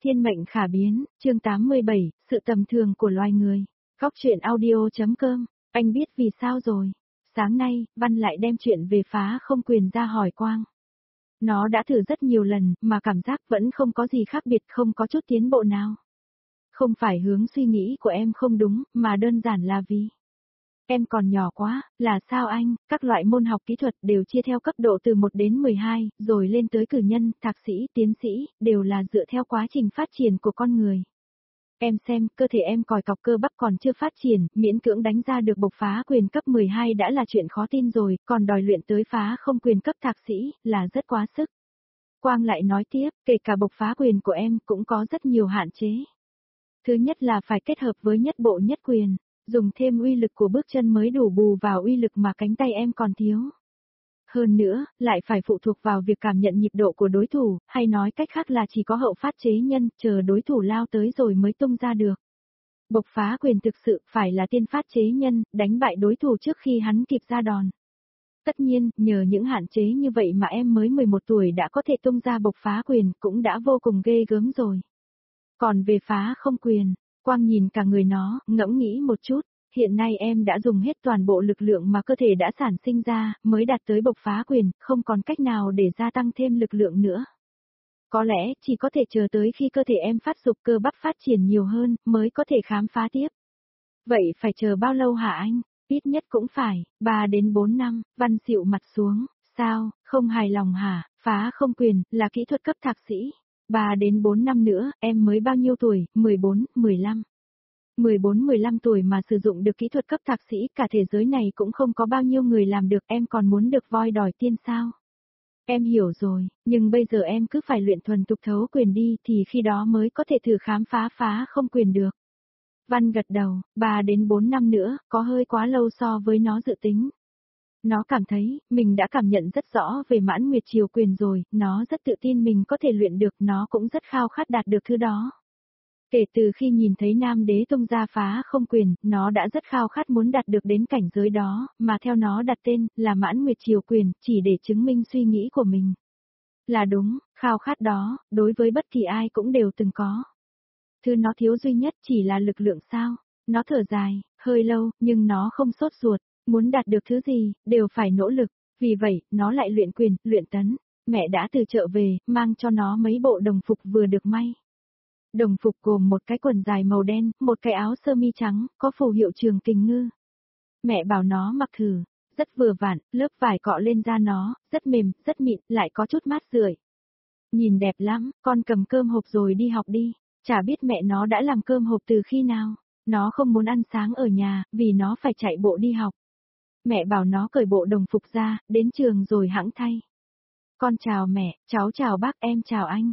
Thiên mệnh khả biến, chương 87, sự tầm thường của loài người. Góc truyện audio.com, anh biết vì sao rồi. Sáng nay, Văn lại đem chuyện về phá không quyền ra hỏi Quang. Nó đã thử rất nhiều lần, mà cảm giác vẫn không có gì khác biệt, không có chút tiến bộ nào. Không phải hướng suy nghĩ của em không đúng, mà đơn giản là vì em còn nhỏ quá, là sao anh? Các loại môn học kỹ thuật đều chia theo cấp độ từ 1 đến 12, rồi lên tới cử nhân, thạc sĩ, tiến sĩ, đều là dựa theo quá trình phát triển của con người. Em xem, cơ thể em còi cọc cơ bắp còn chưa phát triển, miễn cưỡng đánh ra được bộc phá quyền cấp 12 đã là chuyện khó tin rồi, còn đòi luyện tới phá không quyền cấp thạc sĩ, là rất quá sức. Quang lại nói tiếp, kể cả bộc phá quyền của em cũng có rất nhiều hạn chế. Thứ nhất là phải kết hợp với nhất bộ nhất quyền. Dùng thêm uy lực của bước chân mới đủ bù vào uy lực mà cánh tay em còn thiếu. Hơn nữa, lại phải phụ thuộc vào việc cảm nhận nhịp độ của đối thủ, hay nói cách khác là chỉ có hậu phát chế nhân, chờ đối thủ lao tới rồi mới tung ra được. Bộc phá quyền thực sự phải là tiên phát chế nhân, đánh bại đối thủ trước khi hắn kịp ra đòn. Tất nhiên, nhờ những hạn chế như vậy mà em mới 11 tuổi đã có thể tung ra bộc phá quyền, cũng đã vô cùng ghê gớm rồi. Còn về phá không quyền, Quang nhìn cả người nó, ngẫm nghĩ một chút, hiện nay em đã dùng hết toàn bộ lực lượng mà cơ thể đã sản sinh ra, mới đạt tới bộc phá quyền, không còn cách nào để gia tăng thêm lực lượng nữa. Có lẽ chỉ có thể chờ tới khi cơ thể em phát dục cơ bắp phát triển nhiều hơn, mới có thể khám phá tiếp. Vậy phải chờ bao lâu hả anh? Ít nhất cũng phải, 3 đến 4 năm, Văn xịu mặt xuống, sao, không hài lòng hả, phá không quyền, là kỹ thuật cấp thạc sĩ. 3 đến 4 năm nữa, em mới bao nhiêu tuổi, 14, 15. 14-15 tuổi mà sử dụng được kỹ thuật cấp thạc sĩ, cả thế giới này cũng không có bao nhiêu người làm được, em còn muốn được voi đòi tiên sao? Em hiểu rồi, nhưng bây giờ em cứ phải luyện thuần thục thấu quyền đi thì khi đó mới có thể thử khám phá không quyền được. Văn gật đầu, 3 đến 4 năm nữa, có hơi quá lâu so với nó dự tính. Nó cảm thấy, mình đã cảm nhận rất rõ về mãn nguyệt triều quyền rồi, nó rất tự tin mình có thể luyện được, nó cũng rất khao khát đạt được thứ đó. Kể từ khi nhìn thấy nam đế tung ra phá không quyền, nó đã rất khao khát muốn đạt được đến cảnh giới đó, mà theo nó đặt tên, là mãn nguyệt triều quyền, chỉ để chứng minh suy nghĩ của mình. Là đúng, khao khát đó, đối với bất kỳ ai cũng đều từng có. Thứ nó thiếu duy nhất chỉ là lực lượng sao. Nó thở dài, hơi lâu, nhưng nó không sốt ruột, muốn đạt được thứ gì, đều phải nỗ lực, vì vậy, nó lại luyện quyền, luyện tấn. Mẹ đã từ chợ về, mang cho nó mấy bộ đồng phục vừa được may. Đồng phục gồm một cái quần dài màu đen, một cái áo sơ mi trắng, có phù hiệu Trường Kình Ngư. Mẹ bảo nó mặc thử, rất vừa vặn, lớp vải cọ lên da nó, rất mềm, rất mịn, lại có chút mát rượi. Nhìn đẹp lắm, con cầm cơm hộp rồi đi học đi. Chả biết mẹ nó đã làm cơm hộp từ khi nào. Nó không muốn ăn sáng ở nhà, vì nó phải chạy bộ đi học. Mẹ bảo nó cởi bộ đồng phục ra, đến trường rồi hẵng thay. Con chào mẹ, cháu chào bác, em chào anh.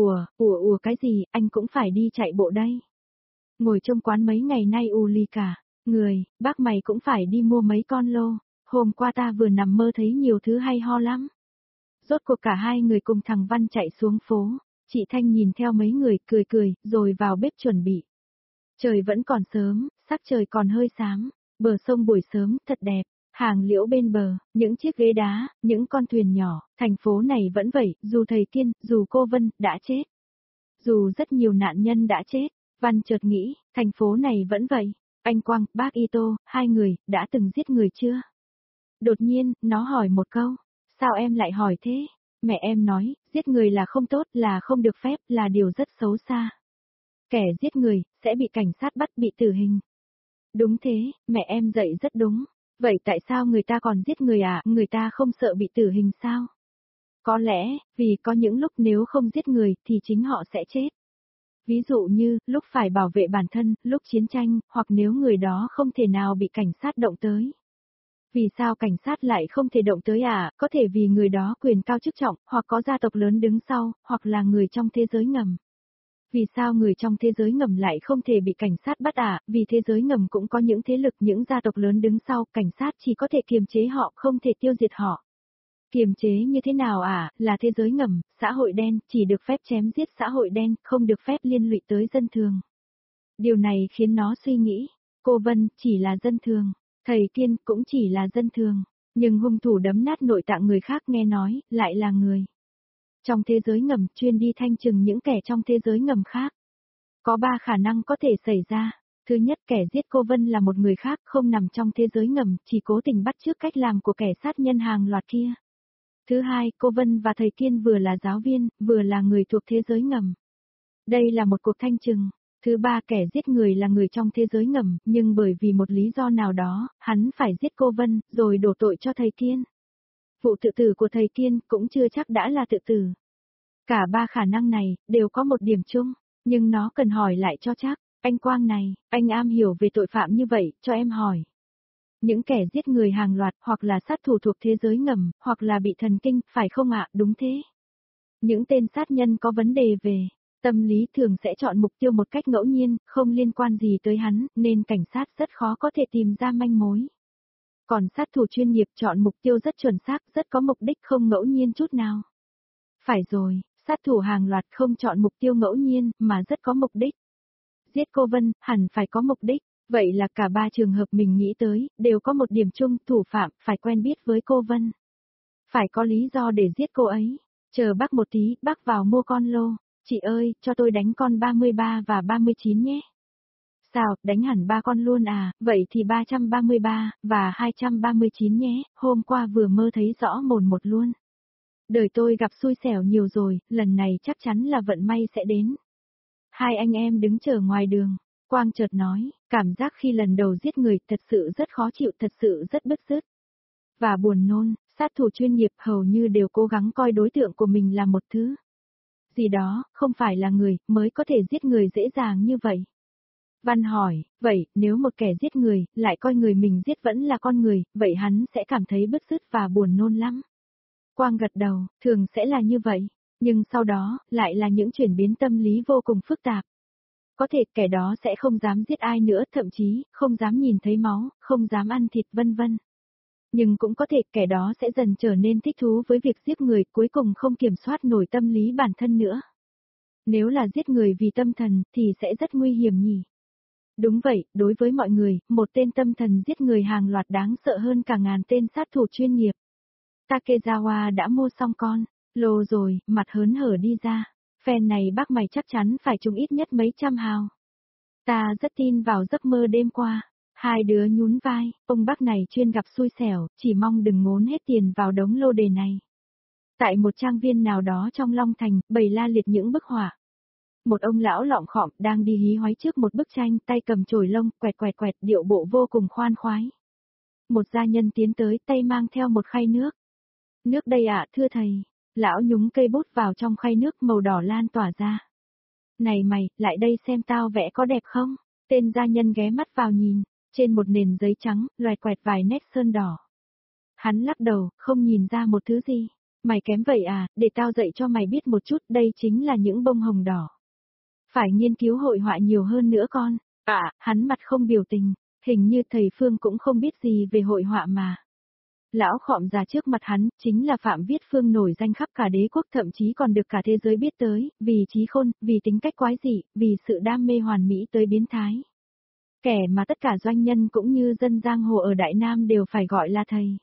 Ủa cái gì, anh cũng phải đi chạy bộ đây. Ngồi trong quán mấy ngày nay ù lì cả. Người, bác mày cũng phải đi mua mấy con lô. Hôm qua ta vừa nằm mơ thấy nhiều thứ hay ho lắm. Rốt cuộc cả hai người cùng thằng Văn chạy xuống phố. Chị Thanh nhìn theo mấy người, cười, rồi vào bếp chuẩn bị. Trời vẫn còn sớm, sắc trời còn hơi xám. Bờ sông buổi sớm, thật đẹp. Hàng liễu bên bờ, những chiếc ghế đá, những con thuyền nhỏ, thành phố này vẫn vậy, dù thầy Kiên, dù cô Vân, đã chết. Dù rất nhiều nạn nhân đã chết, Văn chợt nghĩ, thành phố này vẫn vậy. Anh Quang, bác Ito, hai người, đã từng giết người chưa? Đột nhiên, nó hỏi một câu. Sao em lại hỏi thế? Mẹ em nói, giết người là không tốt, là không được phép, là điều rất xấu xa. Kẻ giết người, sẽ bị cảnh sát bắt bị tử hình. Đúng thế, mẹ em dạy rất đúng. Vậy tại sao người ta còn giết người à? Người ta không sợ bị tử hình sao? Có lẽ, vì có những lúc nếu không giết người thì chính họ sẽ chết. Ví dụ như, lúc phải bảo vệ bản thân, lúc chiến tranh, hoặc nếu người đó không thể nào bị cảnh sát động tới. Vì sao cảnh sát lại không thể động tới à? Có thể vì người đó quyền cao chức trọng, hoặc có gia tộc lớn đứng sau, hoặc là người trong thế giới ngầm. Vì sao người trong thế giới ngầm lại không thể bị cảnh sát bắt à? Vì thế giới ngầm cũng có những thế lực, những gia tộc lớn đứng sau, cảnh sát chỉ có thể kiềm chế họ, không thể tiêu diệt họ. Kiềm chế như thế nào à? Là thế giới ngầm, xã hội đen, chỉ được phép chém giết xã hội đen, không được phép liên lụy tới dân thường. Điều này khiến nó suy nghĩ, cô Vân chỉ là dân thường, thầy Kiên cũng chỉ là dân thường, nhưng hung thủ đấm nát nội tạng người khác nghe nói, lại là người. Trong thế giới ngầm, chuyên đi thanh trừng những kẻ trong thế giới ngầm khác. Có 3 khả năng có thể xảy ra. Thứ nhất, kẻ giết cô Vân là một người khác, không nằm trong thế giới ngầm, chỉ cố tình bắt chước cách làm của kẻ sát nhân hàng loạt kia. Thứ hai, cô Vân và thầy Kiên vừa là giáo viên, vừa là người thuộc thế giới ngầm. Đây là một cuộc thanh trừng. Thứ ba, kẻ giết người là người trong thế giới ngầm, nhưng bởi vì một lý do nào đó, hắn phải giết cô Vân, rồi đổ tội cho thầy Kiên. Vụ tự tử của thầy Kiên cũng chưa chắc đã là tự tử. Cả 3 khả năng này, đều có một điểm chung, nhưng nó cần hỏi lại cho chắc. Anh Quang này, anh am hiểu về tội phạm như vậy, cho em hỏi. Những kẻ giết người hàng loạt, hoặc là sát thủ thuộc thế giới ngầm, hoặc là bị thần kinh, phải không ạ? Đúng thế. Những tên sát nhân có vấn đề về tâm lý thường sẽ chọn mục tiêu một cách ngẫu nhiên, không liên quan gì tới hắn, nên cảnh sát rất khó có thể tìm ra manh mối. Còn sát thủ chuyên nghiệp chọn mục tiêu rất chuẩn xác, rất có mục đích không ngẫu nhiên chút nào. Phải rồi, sát thủ hàng loạt không chọn mục tiêu ngẫu nhiên, mà rất có mục đích. Giết cô Vân, hẳn phải có mục đích. Vậy là cả 3 trường hợp mình nghĩ tới, đều có một điểm chung, thủ phạm phải quen biết với cô Vân. Phải có lý do để giết cô ấy. Chờ bác một tí, bác vào mua con lô. Chị ơi, cho tôi đánh con 33 và 39 nhé. Sao, đánh hẳn 3 con luôn à, vậy thì 333, và 239 nhé, hôm qua vừa mơ thấy rõ mồn một luôn. Đời tôi gặp xui xẻo nhiều rồi, lần này chắc chắn là vận may sẽ đến. Hai anh em đứng chờ ngoài đường. Quang chợt nói, cảm giác khi lần đầu giết người thật sự rất khó chịu, thật sự rất bứt rứt. Và buồn nôn, sát thủ chuyên nghiệp hầu như đều cố gắng coi đối tượng của mình là một thứ gì đó, không phải là người, mới có thể giết người dễ dàng như vậy. Văn hỏi, vậy, nếu một kẻ giết người, lại coi người mình giết vẫn là con người, vậy hắn sẽ cảm thấy bứt rứt và buồn nôn lắm. Quang gật đầu, thường sẽ là như vậy, nhưng sau đó, lại là những chuyển biến tâm lý vô cùng phức tạp. Có thể kẻ đó sẽ không dám giết ai nữa, thậm chí, không dám nhìn thấy máu, không dám ăn thịt vân vân. Nhưng cũng có thể kẻ đó sẽ dần trở nên thích thú với việc giết người, cuối cùng không kiểm soát nổi tâm lý bản thân nữa. Nếu là giết người vì tâm thần, thì sẽ rất nguy hiểm nhỉ. Đúng vậy, đối với mọi người, một tên tâm thần giết người hàng loạt đáng sợ hơn cả ngàn tên sát thủ chuyên nghiệp. Takezawa đã mua xong con lô rồi, mặt hớn hở đi ra. Phen này bác mày chắc chắn phải trúng ít nhất mấy trăm hào. Ta rất tin vào giấc mơ đêm qua. Hai đứa nhún vai, ông bác này chuyên gặp xui xẻo, chỉ mong đừng ngốn hết tiền vào đống lô đề này. Tại một trang viên nào đó trong Long Thành, bày la liệt những bức họa. Một ông lão lọng khọm đang đi hí hoáy trước một bức tranh, tay cầm chổi lông, quẹt quẹt quẹt, điệu bộ vô cùng khoan khoái. Một gia nhân tiến tới, tay mang theo một khay nước. Nước đây ạ, thưa thầy. Lão nhúng cây bút vào trong khay nước màu đỏ lan tỏa ra. Này mày, lại đây xem tao vẽ có đẹp không? Tên gia nhân ghé mắt vào nhìn, trên một nền giấy trắng, loẹt quẹt vài nét sơn đỏ. Hắn lắc đầu, không nhìn ra một thứ gì. Mày kém vậy à, để tao dạy cho mày biết một chút, đây chính là những bông hồng đỏ. Phải nghiên cứu hội họa nhiều hơn nữa con. Hắn mặt không biểu tình, hình như thầy Phương cũng không biết gì về hội họa mà. Lão khọm già trước mặt hắn, chính là Phạm Viết Phương nổi danh khắp cả đế quốc, thậm chí còn được cả thế giới biết tới, vì trí khôn, vì tính cách quái dị, vì sự đam mê hoàn mỹ tới biến thái. Kẻ mà tất cả doanh nhân cũng như dân giang hồ ở Đại Nam đều phải gọi là thầy.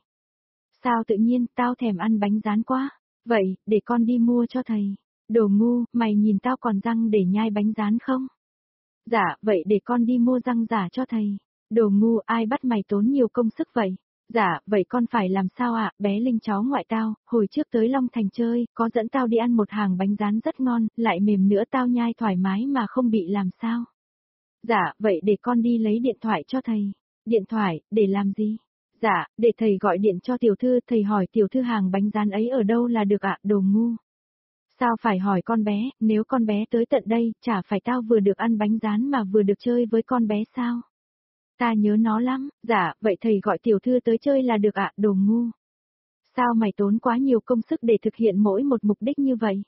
Sao tự nhiên, tao thèm ăn bánh rán quá. Vậy, để con đi mua cho thầy. Đồ ngu, mày nhìn tao còn răng để nhai bánh rán không? Dạ, vậy để con đi mua răng giả cho thầy. Đồ ngu, ai bắt mày tốn nhiều công sức vậy? Dạ, vậy con phải làm sao ạ? Bé Linh cháu ngoại tao, hồi trước tới Long Thành chơi, có dẫn tao đi ăn một hàng bánh rán rất ngon, lại mềm nữa, tao nhai thoải mái mà không bị làm sao. Dạ, vậy để con đi lấy điện thoại cho thầy. Điện thoại, để làm gì? Dạ, để thầy gọi điện cho tiểu thư, thầy hỏi tiểu thư hàng bánh rán ấy ở đâu là được ạ, đồ ngu. Sao phải hỏi con bé, nếu con bé tới tận đây, chả phải tao vừa được ăn bánh rán mà vừa được chơi với con bé sao? Ta nhớ nó lắm, dạ, vậy thầy gọi tiểu thư tới chơi là được ạ, đồ ngu. Sao mày tốn quá nhiều công sức để thực hiện mỗi một mục đích như vậy?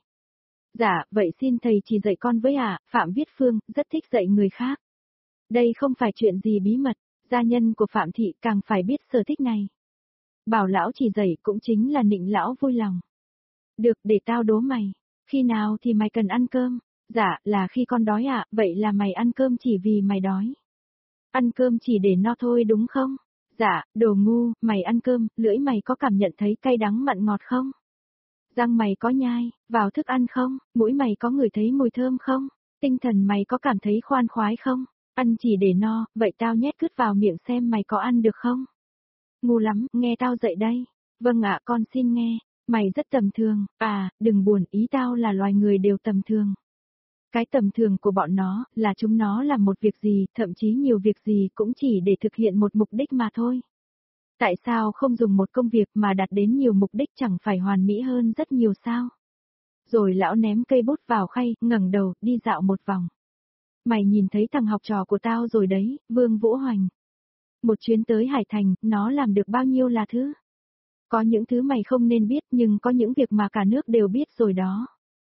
Dạ, vậy xin thầy chỉ dạy con với ạ, Phạm Viết Phương, rất thích dạy người khác. Đây không phải chuyện gì bí mật, gia nhân của Phạm Thị càng phải biết sở thích này. Bảo lão chỉ dạy cũng chính là nịnh lão vui lòng. Được, để tao đố mày, khi nào thì mày cần ăn cơm? Dạ, là khi con đói ạ, vậy là mày ăn cơm chỉ vì mày đói. Ăn cơm chỉ để no thôi đúng không? Dạ, đồ ngu, mày ăn cơm, lưỡi mày có cảm nhận thấy cay đắng mặn ngọt không? Răng mày có nhai, vào thức ăn không? Mũi mày có ngửi thấy mùi thơm không? Tinh thần mày có cảm thấy khoan khoái không? Ăn chỉ để no, vậy tao nhét cứt vào miệng xem mày có ăn được không? Ngu lắm, nghe tao dậy đây. Vâng ạ, con xin nghe. Mày rất tầm thường, đừng buồn, ý tao là loài người đều tầm thường. Cái tầm thường của bọn nó, là chúng nó làm một việc gì, thậm chí nhiều việc gì cũng chỉ để thực hiện một mục đích mà thôi. Tại sao không dùng một công việc mà đạt đến nhiều mục đích chẳng phải hoàn mỹ hơn rất nhiều sao? Rồi lão ném cây bút vào khay, ngẩng đầu, đi dạo một vòng. Mày nhìn thấy thằng học trò của tao rồi đấy, Vương Vũ Hoành. Một chuyến tới Hải Thành, nó làm được bao nhiêu là thứ? Có những thứ mày không nên biết nhưng có những việc mà cả nước đều biết rồi đó.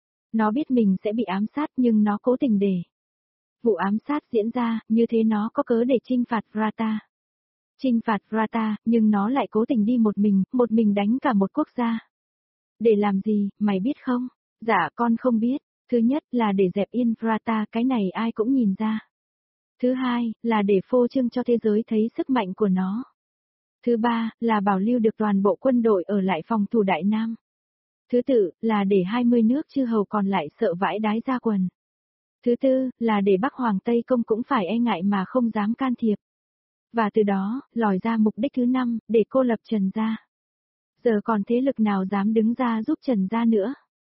Nó biết mình sẽ bị ám sát nhưng nó cố tình để. Vụ ám sát diễn ra, như thế nó có cớ để trinh phạt Vrata. Trinh phạt Vrata, nhưng nó lại cố tình đi một mình đánh cả một quốc gia. Để làm gì, mày biết không? Dạ con không biết. Thứ nhất là để dẹp yên Vrata, cái này ai cũng nhìn ra. Thứ hai, là để phô trương cho thế giới thấy sức mạnh của nó. Thứ ba, là bảo lưu được toàn bộ quân đội ở lại phòng thủ Đại Nam. Thứ tư, là để 20 nước chư hầu còn lại sợ vãi đái ra quần. Thứ tư, là để Bắc Hoàng Tây Công cũng phải e ngại mà không dám can thiệp. Và từ đó, lòi ra mục đích thứ năm, để cô lập Trần Gia. Giờ còn thế lực nào dám đứng ra giúp Trần Gia nữa?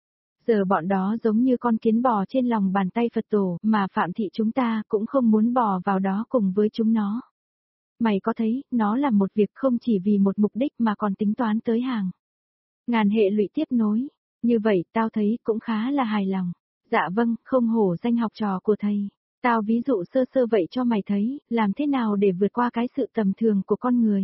Giờ bọn đó giống như con kiến bò trên lòng bàn tay Phật tổ, mà Phạm Thị chúng ta cũng không muốn bò vào đó cùng với chúng nó. Mày có thấy, nó làm một việc không chỉ vì một mục đích mà còn tính toán tới hàng ngàn hệ lụy tiếp nối. Như vậy, tao thấy cũng khá là hài lòng. Dạ vâng, không hổ danh học trò của thầy. Tao ví dụ sơ sơ vậy cho mày thấy, làm thế nào để vượt qua cái sự tầm thường của con người.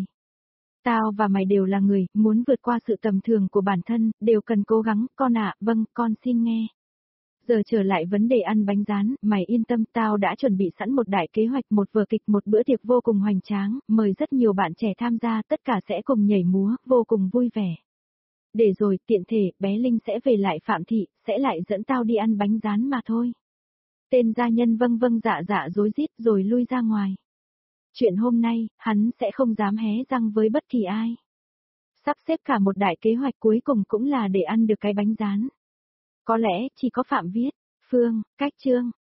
Tao và mày đều là người, muốn vượt qua sự tầm thường của bản thân, đều cần cố gắng, con ạ, vâng, con xin nghe. Giờ trở lại vấn đề ăn bánh rán, mày yên tâm, tao đã chuẩn bị sẵn một đại kế hoạch, một vở kịch, một bữa tiệc vô cùng hoành tráng, mời rất nhiều bạn trẻ tham gia, tất cả sẽ cùng nhảy múa, vô cùng vui vẻ. Để rồi, tiện thể, bé Linh sẽ về lại Phạm Thị, sẽ lại dẫn tao đi ăn bánh rán mà thôi. Tên gia nhân vâng vâng dạ dạ rối rít rồi lui ra ngoài. Chuyện hôm nay, hắn sẽ không dám hé răng với bất kỳ ai. Sắp xếp cả một đại kế hoạch cuối cùng cũng là để ăn được cái bánh rán. Có lẽ chỉ có Phạm Viết, Phương, Cách Trương,